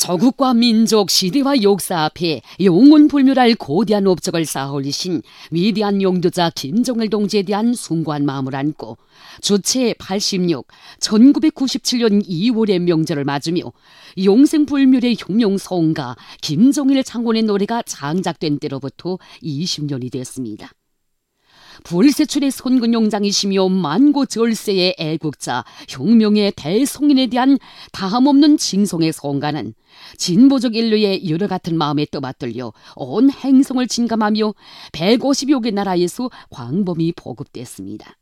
조국과 민족, 시대와 역사 앞에 영원불멸할 거대한 업적을 쌓아올리신 위대한 용도자 김정일 동지에 대한 숭고한 마음을 안고 주체 86, 1997년 2월의 명절을 맞으며 영생불멸의 혁명성가 김정일 장군의 노래가 창작된 때로부터 20년이 됐습니다. 불세출의 선근용장이시며 만고절세의 애국자, 혁명의 대성인에 대한 다함없는 칭송의 성가는 진보적 인류의 여러 같은 마음에 떠받들려 온 행성을 진감하며 150여 개 나라에서 광범위 보급됐습니다.